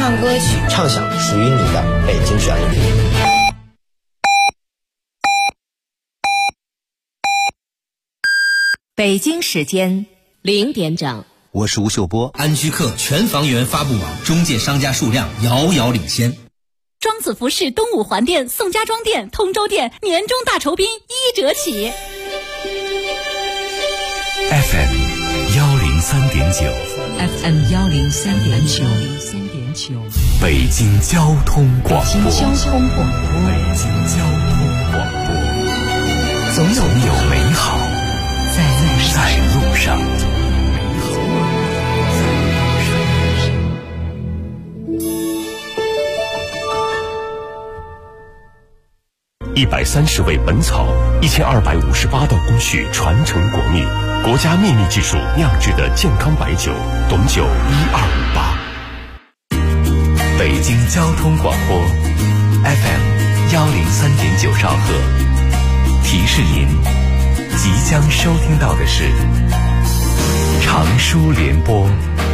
唱歌曲， 畅享属于你的北京旋律。 北京时间0点整， 我是吴秀波。 安居客全房源发布网，中介商家数量遥遥领先。 庄子服饰东五环店、宋家庄店、通州店年终大酬宾1折起。 FM 103.9 FM 103.9， 北京交通广播。 北京交通广播，总有美好在路上。 130味本草，1258道工序传承国秘，国家秘密技术酿制的健康白酒，董酒1258。 北京交通广播 FM 103.9兆赫，提示您即将收听到的是长舒联播。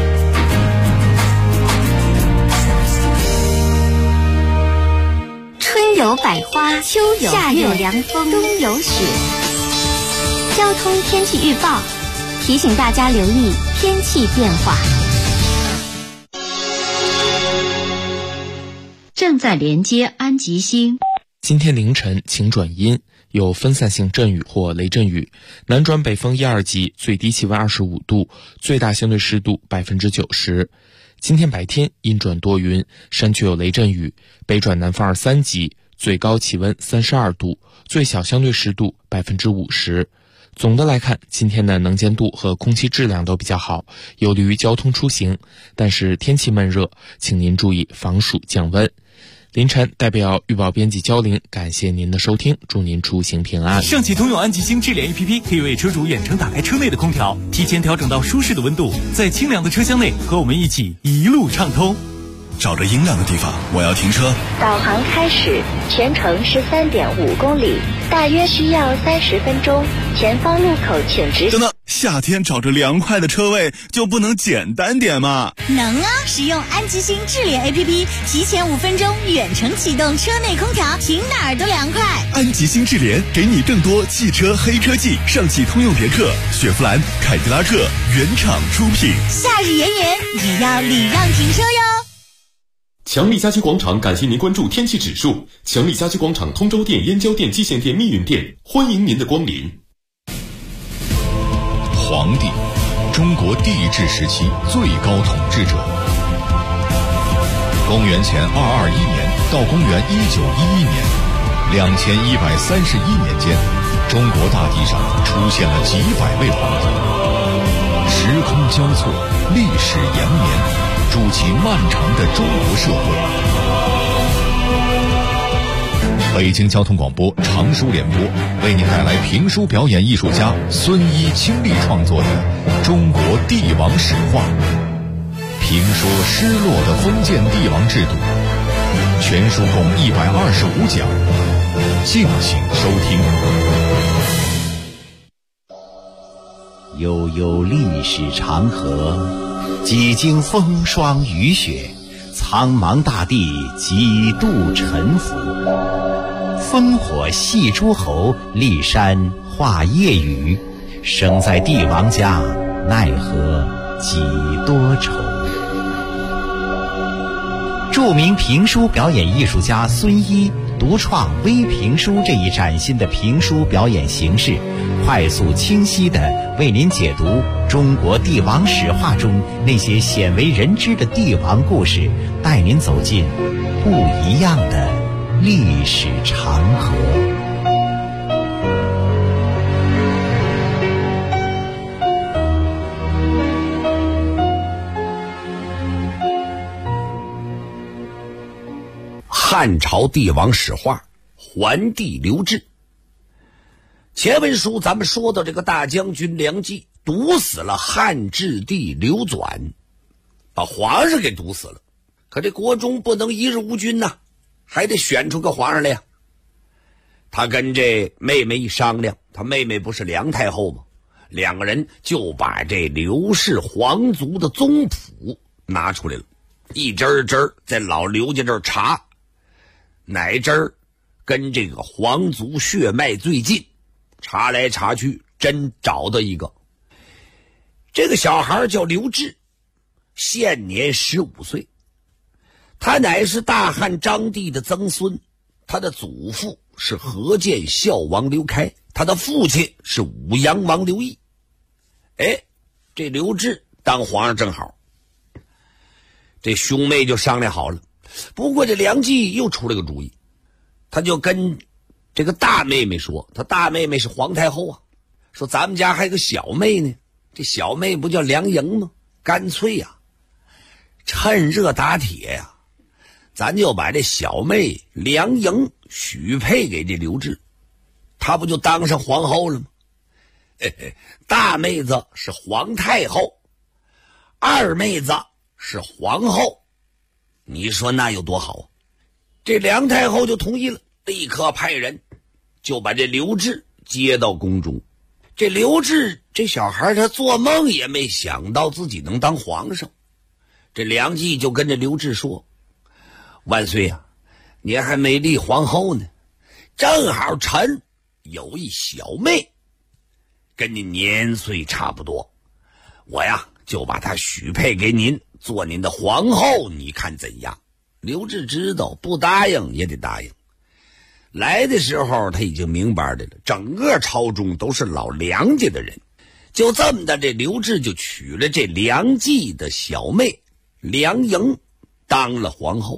春有百花，秋有夏有凉风，冬有雪。交通天气预报提醒大家留意天气变化。 正在连接安吉星。 今天凌晨晴转阴，有分散性阵雨或雷阵雨，南转北风1、2级，最低气温25度，最大相对湿度90%。今天白天阴转多云，山区有雷阵雨，北转南风2、3级，最高气温32度，最小相对湿度50%。总的来看，今天的能见度和空气质量都比较好，有利于交通出行，但是天气闷热，请您注意防暑降温。凌晨代表预报编辑焦玲，感谢您的收听，祝您出行平安。 上汽通用安吉星智联 APP 可以为车主远程打开车内的空调，提前调整到舒适的温度，在清凉的车厢内和我们一起一路畅通。 找着阴凉的地方，我要停车。 导航开始，全程13.5公里，大约需要30分钟。前方路口请直行。 等等，夏天找着凉快的车位就不能简单点吗？ 能啊！使用安吉星智联 APP， 提前5分钟远程启动车内空调，停哪儿都凉快。 安吉星智联给你更多汽车黑科技，上汽通用别克、雪佛兰、凯迪拉克原厂出品。 夏日炎炎，也要礼让停车哟。 强力家居广场感谢您关注天气指数。强力家居广场通州店、燕郊店、蓟县店、密云店，欢迎您的光临。 黄帝，中国帝制时期最高统治者。公元前221年到公元1911年，2131年间，中国大地上出现了几百位皇帝。时空交错，历史延绵，筑起漫长的中国社会。北京交通广播长舒联播为您带来评书表演艺术家孙一倾力创作的《中国帝王史话》，评说失落的封建帝王制度。全书共125讲，敬请收听。 悠悠历史长河，几经风霜雨雪，苍茫大地几度沉浮。烽火戏诸侯，骊山画夜雨。生在帝王家，奈何几多愁。著名评书表演艺术家孙一独创微评书这一崭新的评书表演形式，快速清晰地为您解读中国帝王史话中那些鲜为人知的帝王故事，带您走进不一样的历史长河。 汉朝帝王史话，桓帝刘志。前文书咱们说到这个大将军梁冀毒死了汉质帝刘纂，把皇上给毒死了。可这国中不能一日无君呐，还得选出个皇上来呀。他跟这妹妹一商量，他妹妹不是梁太后吗？两个人就把这刘氏皇族的宗谱拿出来了。 一针针在老刘家这儿查，哪针跟这个皇族血脉最近，查来查去真找到一个。这个小孩叫刘志，现年15岁，他乃是大汉章帝的曾孙，他的祖父是河间孝王刘开，他的父亲是武阳王刘毅。这刘志当皇上正好，这兄妹就商量好了。不过这梁冀又出了个主意，他就跟这个大妹妹说，他大妹妹是皇太后啊，说咱们家还有个小妹呢，这小妹不叫梁莹吗？干脆呀，趁热打铁呀，咱就把这小妹梁莹许配给这刘志，他不就当上皇后了吗？大妹子是皇太后，二妹子是皇后，你说那有多好啊？这梁太后就同意了，立刻派人就把这刘志接到宫中。这刘志这小孩他做梦也没想到自己能当皇上。这梁冀就跟着刘志说，万岁啊，你还没立皇后呢，正好臣有一小妹跟你年岁差不多，我呀就把她许配给您做您的皇后，你看怎样？刘志知道不答应也得答应。来的时候他已经明白的了，整个朝中都是老梁家的人。就这么的，这刘志就娶了这梁冀的小妹梁莹当了皇后。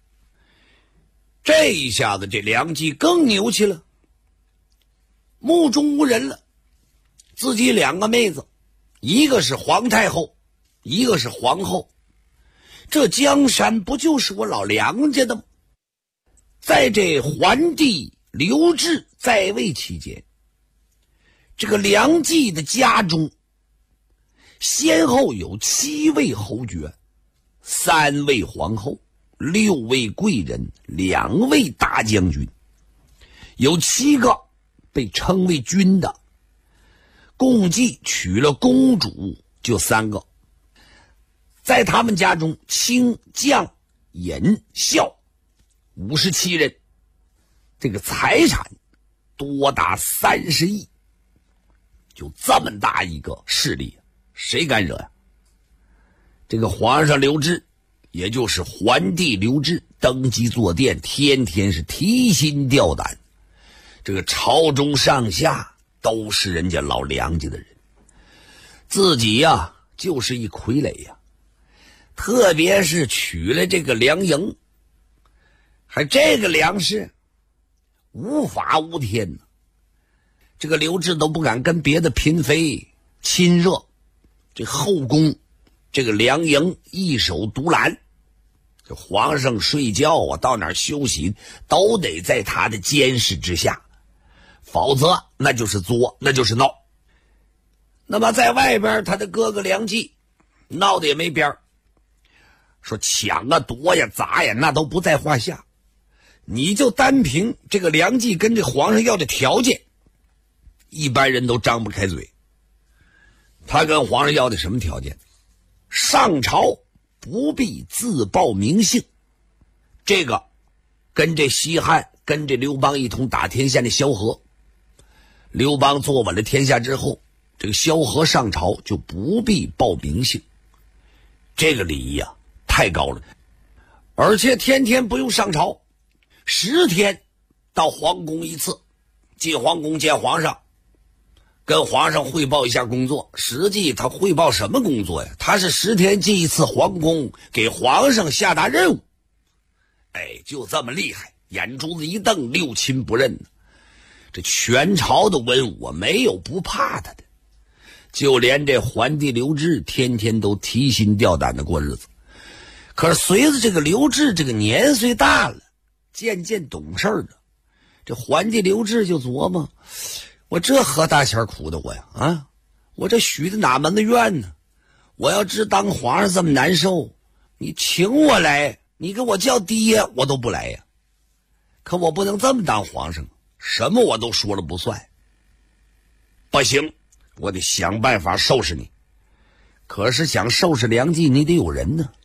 这一下子这梁冀更牛气了，目中无人了，自己两个妹子，一个是皇太后，一个是皇后，这江山不就是我老梁家的吗？在这桓帝刘志在位期间，这个梁冀的家中先后有7位侯爵，3位皇后，6位贵人，2位大将军，有7个被称为君的，共计娶了公主就3个。在他们家中，卿将尹孝57人，这个财产多达30亿，就这么大一个势力，谁敢惹呀？这个皇上刘志，也就是桓帝刘志登基坐殿，天天是提心吊胆，这个朝中上下都是人家老梁家的人，自己呀就是一傀儡呀。特别是娶了这个梁莹，还这个梁氏无法无天呢，这个刘志都不敢跟别的嫔妃亲热，这后宫这个梁莹一手独揽，这皇上睡觉啊，到哪儿休息都得在他的监视之下，否则那就是作，那就是闹。那么在外边，他的哥哥梁冀闹得也没边儿，说抢啊夺呀砸呀那都不在话下，你就单凭这个梁冀跟这皇上要的条件，一般人都张不开嘴。他跟皇上要的什么条件？上朝不必自报名姓，这个跟这西汉跟这刘邦一同打天下的萧何，刘邦坐稳了天下之后，这个萧何上朝就不必报名姓，这个礼仪啊太高了，而且天天不用上朝，10天到皇宫一次，进皇宫见皇上，跟皇上汇报一下工作。实际他汇报什么工作呀？他是10天进一次皇宫，给皇上下达任务。就这么厉害，眼珠子一瞪，六亲不认。这全朝的文武没有不怕他的，就连这桓帝刘志天天都提心吊胆的过日子。可是随着这个刘志这个年岁大了，渐渐懂事了，这桓帝刘志就琢磨，我这何大钱苦的我呀啊！我这许的哪门子愿呢？我要知当皇上这么难受，你请我来，你给我叫爹我都不来呀。可我不能这么当皇上，什么我都说了不算。不行，我得想办法收拾你。可是想收拾梁冀，你得有人呢。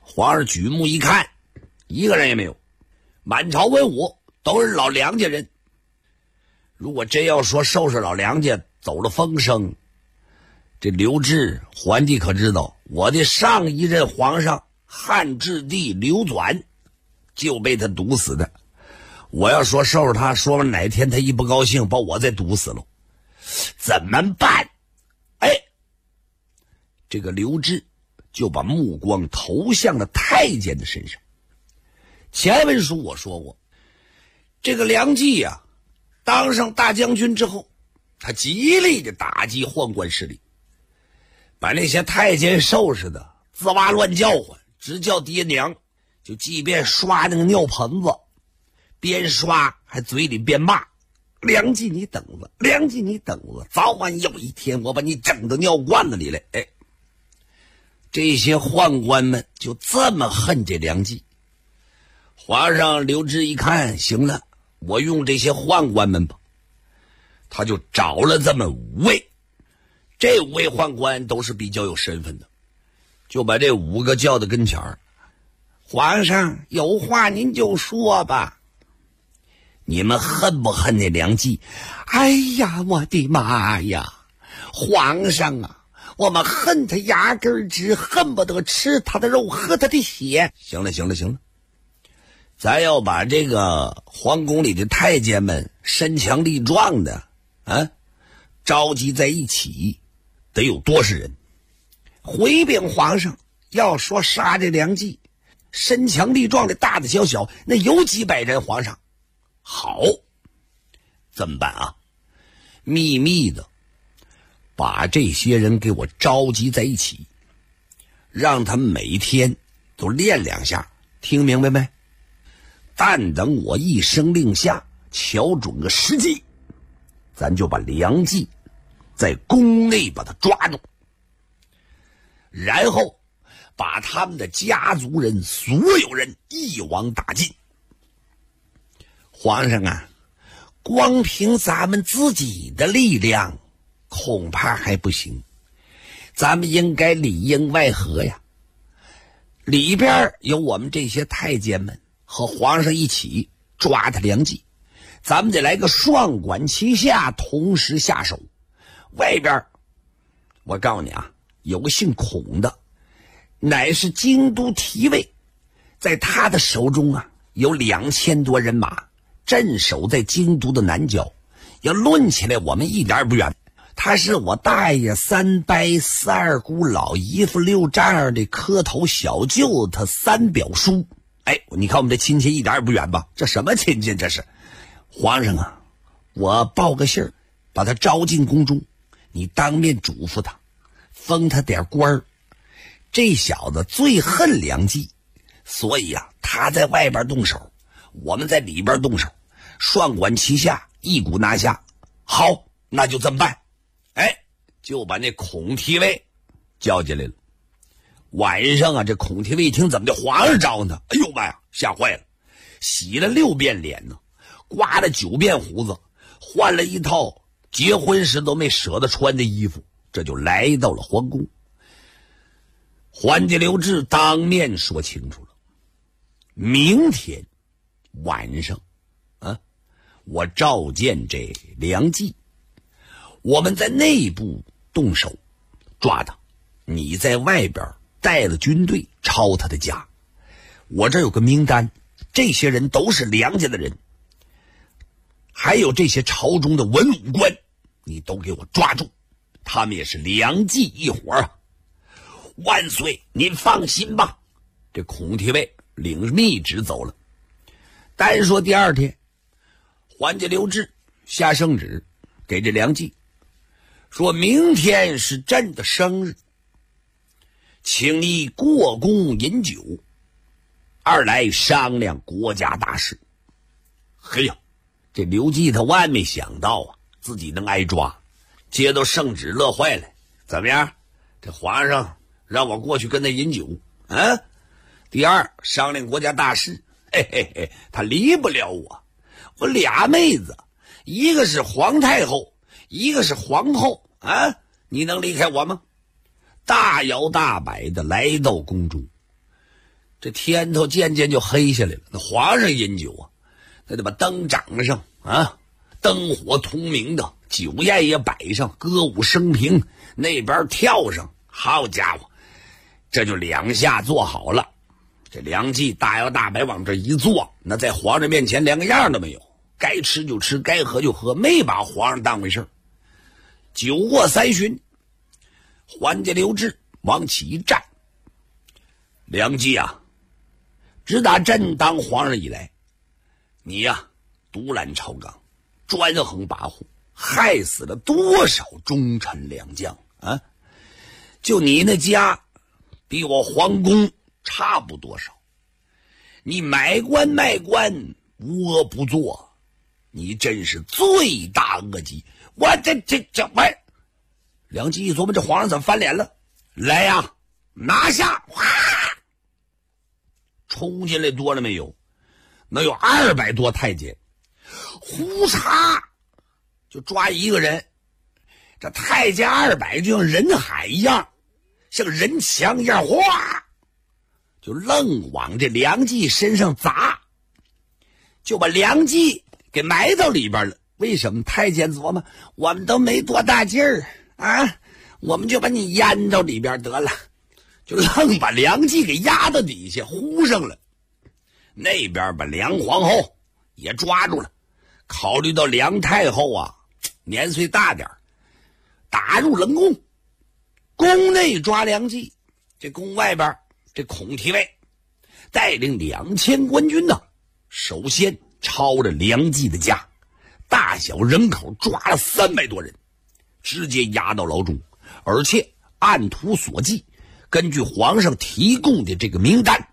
皇上举目一看，一个人也没有，满朝文武都是老梁家人。如果真要说收拾老梁家走了风声，这刘志皇帝可知道，我的上一任皇上汉质帝刘转就被他毒死的。我要说收拾他，说完哪天他一不高兴把我再毒死了，怎么办？这个刘志就把目光投向了太监的身上。前文书我说过，这个梁冀啊，当上大将军之后，他极力的打击宦官势力，把那些太监收拾的吱哇乱叫唤，直叫爹娘，就即便刷那个尿盆子，边刷还嘴里边骂：梁冀你等着，梁冀你等着，早晚有一天我把你整到尿罐子里来。这些宦官们就这么恨这梁冀。皇上刘志一看，行了，我用这些宦官们吧，他就找了这么5位，这5位宦官都是比较有身份的，就把这5个叫到跟前儿。皇上有话您就说吧，你们恨不恨那梁冀？哎呀，我的妈呀，皇上啊，我们恨他牙根直，恨不得吃他的肉，喝他的血。行了，咱要把这个皇宫里的太监们身强力壮的召集在一起，得有多少人？回禀皇上，要说杀这梁冀，身强力壮的大大小小，那有几百人。皇上，好，怎么办啊？秘密的把这些人给我召集在一起，让他们每天都练2下，听明白没？但等我一声令下，瞧准个时机，咱就把梁冀在宫内把他抓住，然后把他们的家族人所有人一网打尽。皇上啊，光凭咱们自己的力量恐怕还不行，咱们应该里应外合呀。里边有我们这些太监们和皇上一起抓他梁冀，咱们得来个双管齐下，同时下手。外边我告诉你啊，有个姓孔的，乃是京都提尉，在他的手中啊有2000多人马，镇守在京都的南郊。要论起来，我们一点也不远。他是我大爷3伯4二姑老姨夫6丈的磕头小舅，他3表叔。你看我们这亲戚一点也不远吧？这什么亲戚这是？皇上啊，我报个信儿，把他招进宫中，你当面嘱咐他，封他点官儿。这小子最恨梁冀，所以啊，他在外边动手，我们在里边动手，双管齐下，一鼓拿下。好，那就这么办。就把那孔提尉叫进来了。晚上啊，这孔提尉一听怎么的，皇上招他，哎呦妈呀，吓坏了，洗了6遍脸呢，刮了9遍胡子，换了一套结婚时都没舍得穿的衣服，这就来到了皇宫。皇帝刘志当面说清楚了，明天晚上我召见这梁冀，我们在内部动手抓他，你在外边带了军队抄他的家。我这有个名单，这些人都是梁家的人，还有这些朝中的文武官，你都给我抓住，他们也是梁冀一伙啊。万岁，您放心吧。这孔提尉领密旨走了。单说第2天，皇帝刘志下圣旨给这梁冀，说明天是朕的生日，请你过宫饮酒，二来商量国家大事。嘿呀，这刘冀他万没想到啊，自己能挨抓，接到圣旨乐坏了。怎么样？这皇上让我过去跟他饮酒啊。第2，商量国家大事。嘿嘿嘿，他离不了我。我俩妹子，一个是皇太后，一个是皇后啊，你能离开我吗？大摇大摆的来到宫中， 这天头渐渐就黑下来了。那皇上饮酒啊，那得把灯掌上啊，灯火通明的，酒宴也摆上，歌舞升平，那边跳上，好家伙，这就2下做好了。这梁冀大摇大摆往这一坐，那在皇上面前连个样都没有，该吃就吃，该喝就喝，没把皇上当回事。酒过3巡，桓家刘志往起一站。梁冀啊，自打朕当皇上以来，你呀独揽朝纲，专横跋扈，害死了多少忠臣良将啊！就你那家比我皇宫差不多少，你买官卖官无恶不作，你真是罪大恶极。我喂！梁冀一琢磨，这皇上怎么翻脸了？来呀，拿下！哗，冲进来多了没有？能有200多太监，呼嚓就抓一个人。这太监200就像人海一样，像人墙一样，哗就愣往这梁冀身上砸，就把梁冀给埋到里边了。为什么？太监琢磨，我们都没多大劲儿啊，我们就把你淹到里边得了，就愣把梁冀给压到底下呼上了。那边把梁皇后也抓住了，考虑到梁太后啊年岁大点，打入冷宫，宫内抓梁冀，这宫外边这孔提尉带领2000官军呢，首先抄了梁冀的家，大小人口抓了300多人，直接押到牢中，而且按图索骥，根据皇上提供的这个名单，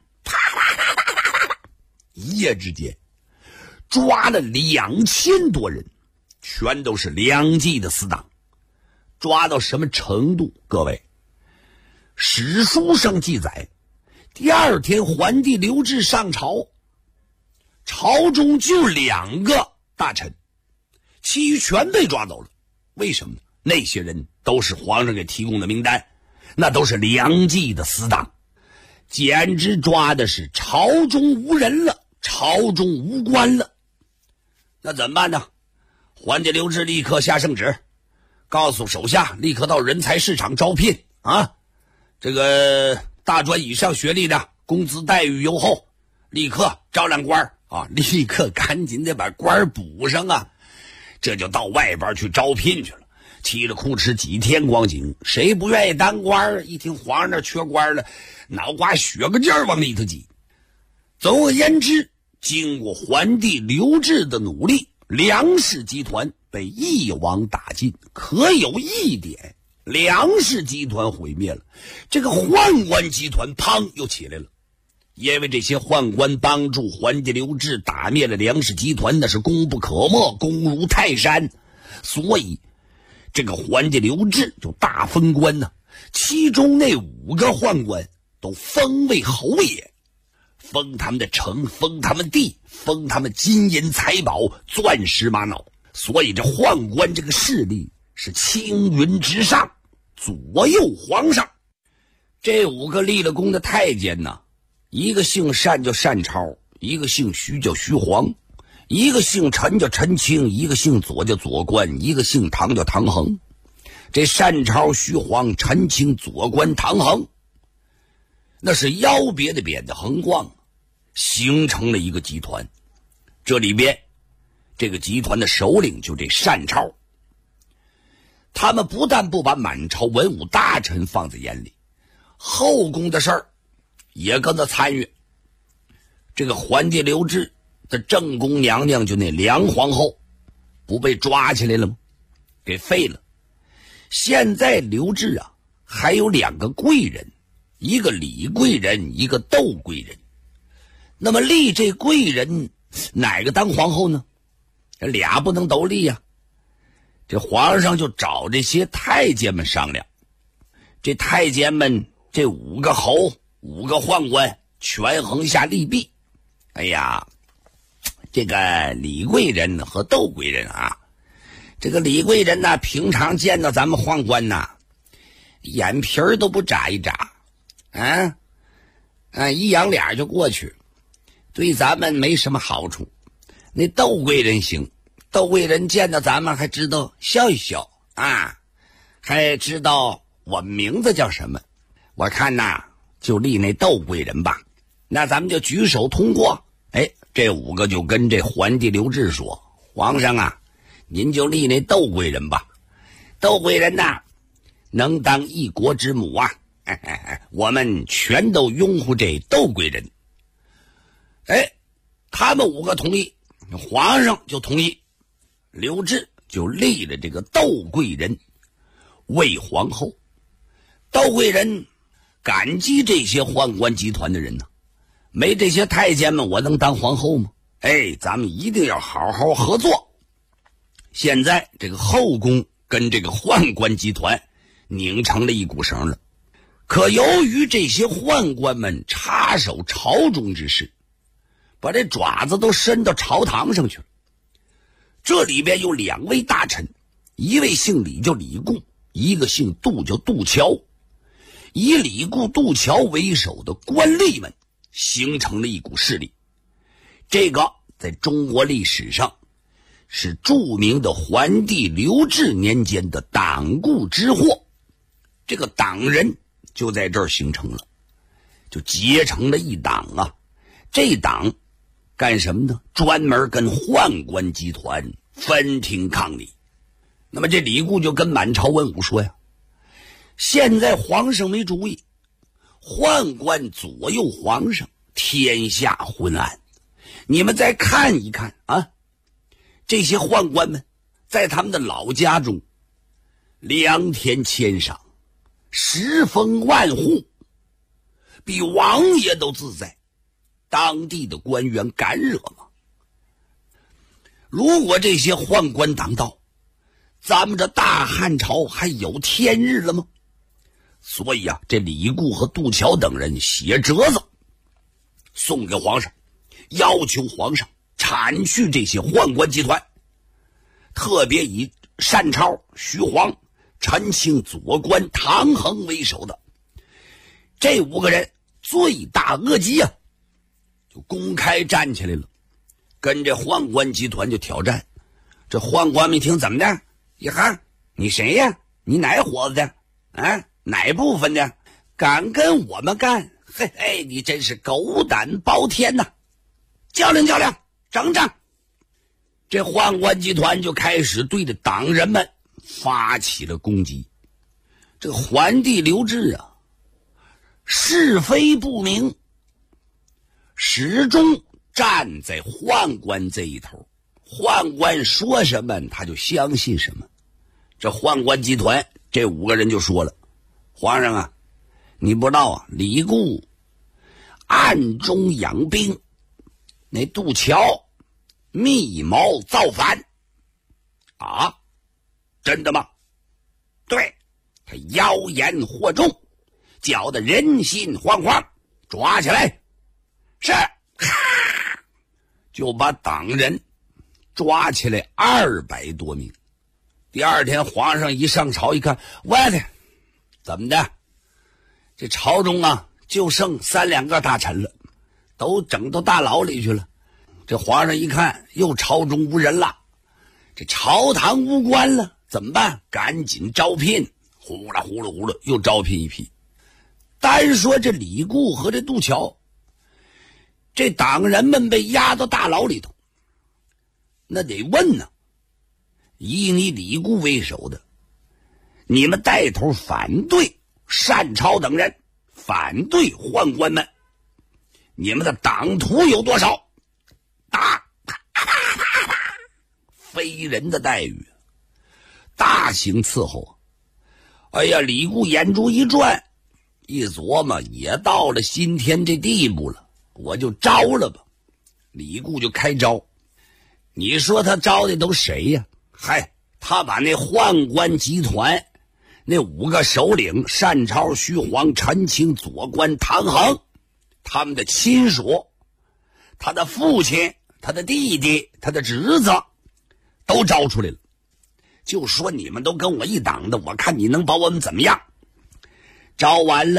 一夜之间抓了2000多人，全都是梁冀的死党。抓到什么程度？各位，史书上记载，第二天桓帝刘志上朝，朝中就2个大臣，其余全被抓走了。为什么呢？那些人都是皇上给提供的名单，那都是梁冀的死党，简直抓的是朝中无人了，朝中无官了。那怎么办呢？桓家刘志立刻下圣旨，告诉手下立刻到人才市场招聘啊，这个大专以上学历的工资待遇优厚，立刻招揽官啊，立刻赶紧得把官补上啊。这就到外边去招聘去了，嘁哩哭哧几天光景，谁不愿意当官？一听皇上那缺官了，脑瓜血个劲儿往里头挤。总而言之，经过桓帝刘志的努力，梁氏集团被一网打尽。可有一点，梁氏集团毁灭了，这个宦官集团砰又起来了。因为这些宦官帮助桓家刘志打灭了梁氏集团，那是功不可没，功如泰山，所以这个桓家刘志就大封官呢。其中那5个宦官都封为侯爷，封他们的城，封他们地，封他们金银财宝、钻石玛瑙。所以这宦官这个势力是青云直上，左右皇上。这5个立了功的太监呢，一个姓单叫单超，一个姓徐叫徐晃，一个姓陈叫陈清，一个姓左叫左官，一个姓唐叫唐衡。这单超、徐晃、陈清、左官、唐衡，那是腰别的扁的横贯，形成了一个集团。这里边这个集团的首领就这单超，他们不但不把满朝文武大臣放在眼里，后宫的事儿也跟着参与。这个桓帝刘志的正宫娘娘就那梁皇后不被抓起来了吗？给废了。现在刘志啊还有2个贵人，一个李贵人，一个窦贵人。那么立这贵人哪个当皇后呢？这俩不能都立呀。这皇上就找这些太监们商量，这太监们这5个侯5个宦官权衡下利弊。哎呀，这个李贵人和窦贵人啊，这个李贵人呢，平常见到咱们宦官呢，眼皮儿都不眨一眨啊。 一扬脸就过去，对咱们没什么好处。那窦贵人行，窦贵人见到咱们还知道笑一笑啊，还知道我名字叫什么。我看呐，就立那窦贵人吧。那咱们就举手通过。这5个就跟这桓帝刘志说，皇上啊，您就立那窦贵人吧。窦贵人呐，能当一国之母啊，我们全都拥护这窦贵人。他们5个同意，皇上就同意，刘志就立了这个窦贵人为皇后。窦贵人感激这些宦官集团的人呢，没这些太监们，我能当皇后吗？咱们一定要好好合作。现在这个后宫跟这个宦官集团拧成了一股绳了。可由于这些宦官们插手朝中之事，把这爪子都伸到朝堂上去了。这里边有2位大臣，一位姓李叫李固，一个姓杜叫杜桥。以李固、杜桥为首的官吏们形成了一股势力。这个在中国历史上是著名的桓帝刘志年间的党锢之祸。这个党人就在这儿形成了，就结成了一党啊。这党干什么呢？专门跟宦官集团分庭抗礼。那么这李固就跟满朝文武说呀，现在皇上没主意，宦官左右皇上，天下昏暗。你们再看一看啊，这些宦官们在他们的老家中良田千赏，十封万户，比王爷都自在，当地的官员敢惹吗？如果这些宦官当道，咱们这大汉朝还有天日了吗？所以啊，这李固和杜桥等人写折子送给皇上，要求皇上铲去这些宦官集团，特别以单超、徐晃、陈庆、左官、唐衡为首的这5个人罪大恶极啊，就公开站起来了，跟这宦官集团就挑战。这宦官们一听，怎么的？一哈，你谁呀？你哪伙子的？啊，哪部分的？敢跟我们干？嘿嘿，你真是狗胆包天呐！较量较量，整整。这宦官集团就开始对着党人们发起了攻击。这个桓帝刘志啊，是非不明，始终站在宦官这一头，宦官说什么他就相信什么。这宦官集团这5个人就说了，皇上啊，你不知道啊，李固暗中养兵，那杜桥密谋造反啊，真的吗？对，他妖言惑众，搅得人心惶惶，抓起来。是，就把党人抓起来200多名。第2天皇上一上朝一看，我的，怎么的？这朝中啊就剩3、2个大臣了，都整到大牢里去了。这皇上一看，又朝中无人了，这朝堂无官了，怎么办？赶紧招聘，呼啦呼啦呼啦，又招聘一批。单说这李固和这杜桥，这党人们被押到大牢里头，那得问呢，以你李固为首的，你们带头反对单超等人，反对宦官们，你们的党徒有多少？打，非人的待遇，大刑伺候。哎呀，李固眼珠一转，一琢磨，也到了今天这地步了，我就招了吧。李固就开招。你说他招的都谁呀？嗨，他把那宦官集团那5个首领单超、徐晃、陈庆、左官、唐衡，他们的亲属，他的父亲、他的弟弟、他的侄子都招出来了，就说你们都跟我一党的，我看你能把我们怎么样。招完了，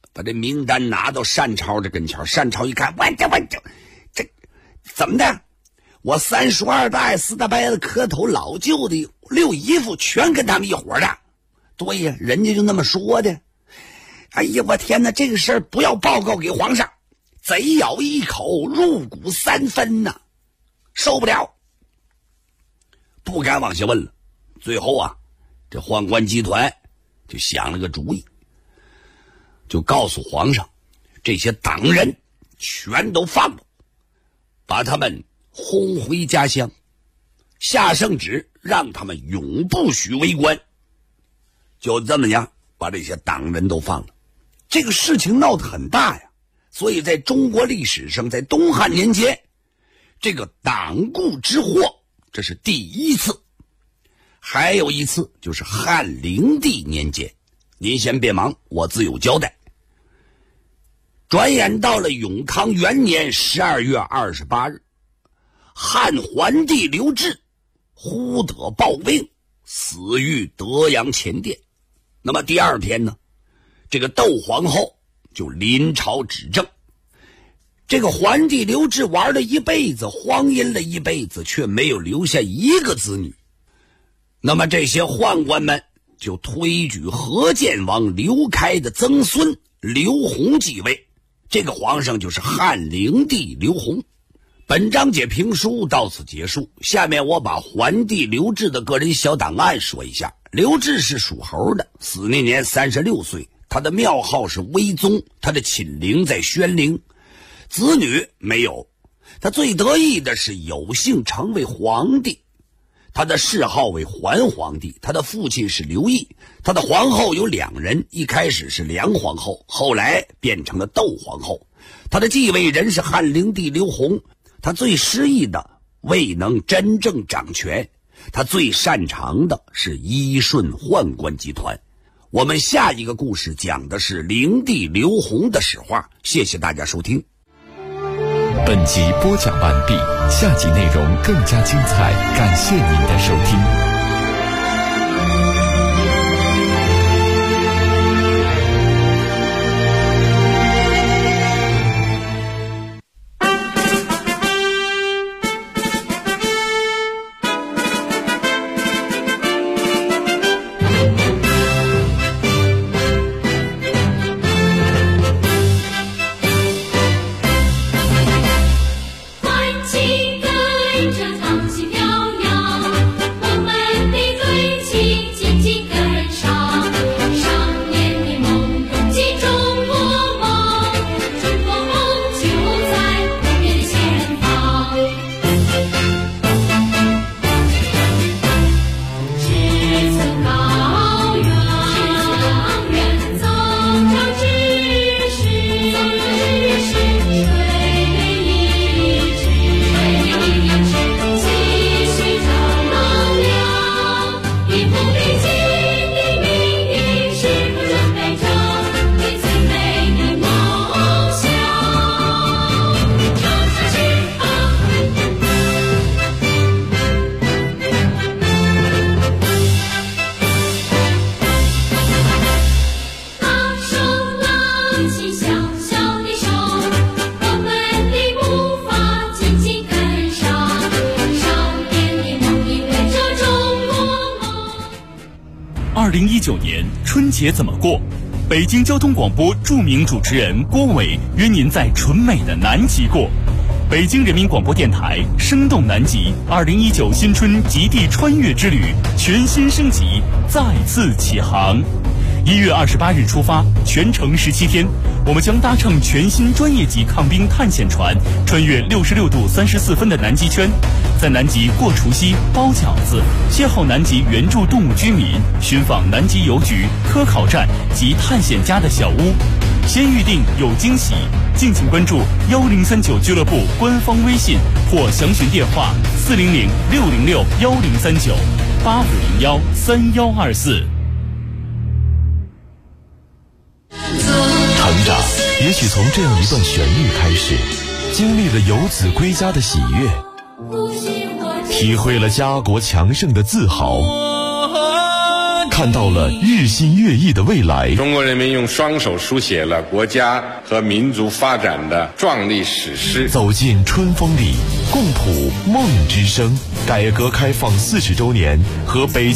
把这名单拿到单超这跟前，单超一看，这怎么的？我3叔2大爷4大伯子磕头老舅的6姨夫全跟他们一伙的。对呀，人家就那么说的。哎呀，我天哪，这个事儿不要报告给皇上，贼咬一口，入骨3分呐，受不了，不敢往下问了。最后啊，这宦官集团就想了个主意，就告诉皇上，这些党人全都放了，把他们轰回家乡，下圣旨让他们永不许为官。就这么样把这些党人都放了。这个事情闹得很大呀，所以在中国历史上，在东汉年间，这个党锢之祸这是第一次。还有一次就是汉灵帝年间，您先别忙，我自有交代。转眼到了永康元年12月28日，汉桓帝刘志忽得暴病，死于德阳前殿。那么第二天呢，这个窦皇后就临朝执政。这个桓帝刘志玩了一辈子，荒淫了一辈子，却没有留下一个子女。那么这些宦官们就推举河建王刘开的曾孙刘宏继位，这个皇上就是汉灵帝刘宏。本章节评书到此结束，下面我把桓帝刘志的个人小档案说一下。刘志是属猴的，死那年36岁，他的庙号是威宗，他的寝陵在宣陵，子女没有。他最得意的是有幸成为皇帝，他的谥号为桓皇帝，他的父亲是刘毅，他的皇后有2人，一开始是梁皇后，后来变成了窦皇后。他的继位人是汉灵帝刘宏，他最失意的未能真正掌权，他最擅长的是依顺宦官集团。我们下一个故事讲的是灵帝刘宏的史话。谢谢大家收听。 本集播讲完毕，下集内容更加精彩，感谢您的收听。 2019年春节怎么过？北京交通广播著名主持人郭伟约您在纯美的南极过。北京人民广播电台生动南极2019新春极地穿越之旅全新升级，再次起航。1月28日出发，全程17天，我们将搭乘全新专业级抗冰探险船，穿越66度34分的南极圈，在南极过除夕、包饺子，邂逅南极原住动物居民，寻访南极邮局、科考站及探险家的小屋。先预定有惊喜，敬请关注1039俱乐部官方微信或详询电话400-606-1039-8501-3124。 成长也许从这样一段旋律开始，经历了游子归家的喜悦，体会了家国强盛的自豪， 看到了日新月异的未来。 中国人民用双手书写了国家和民族发展的壮丽史诗。 走进春风里，共谱梦之声。改革开放40周年和北京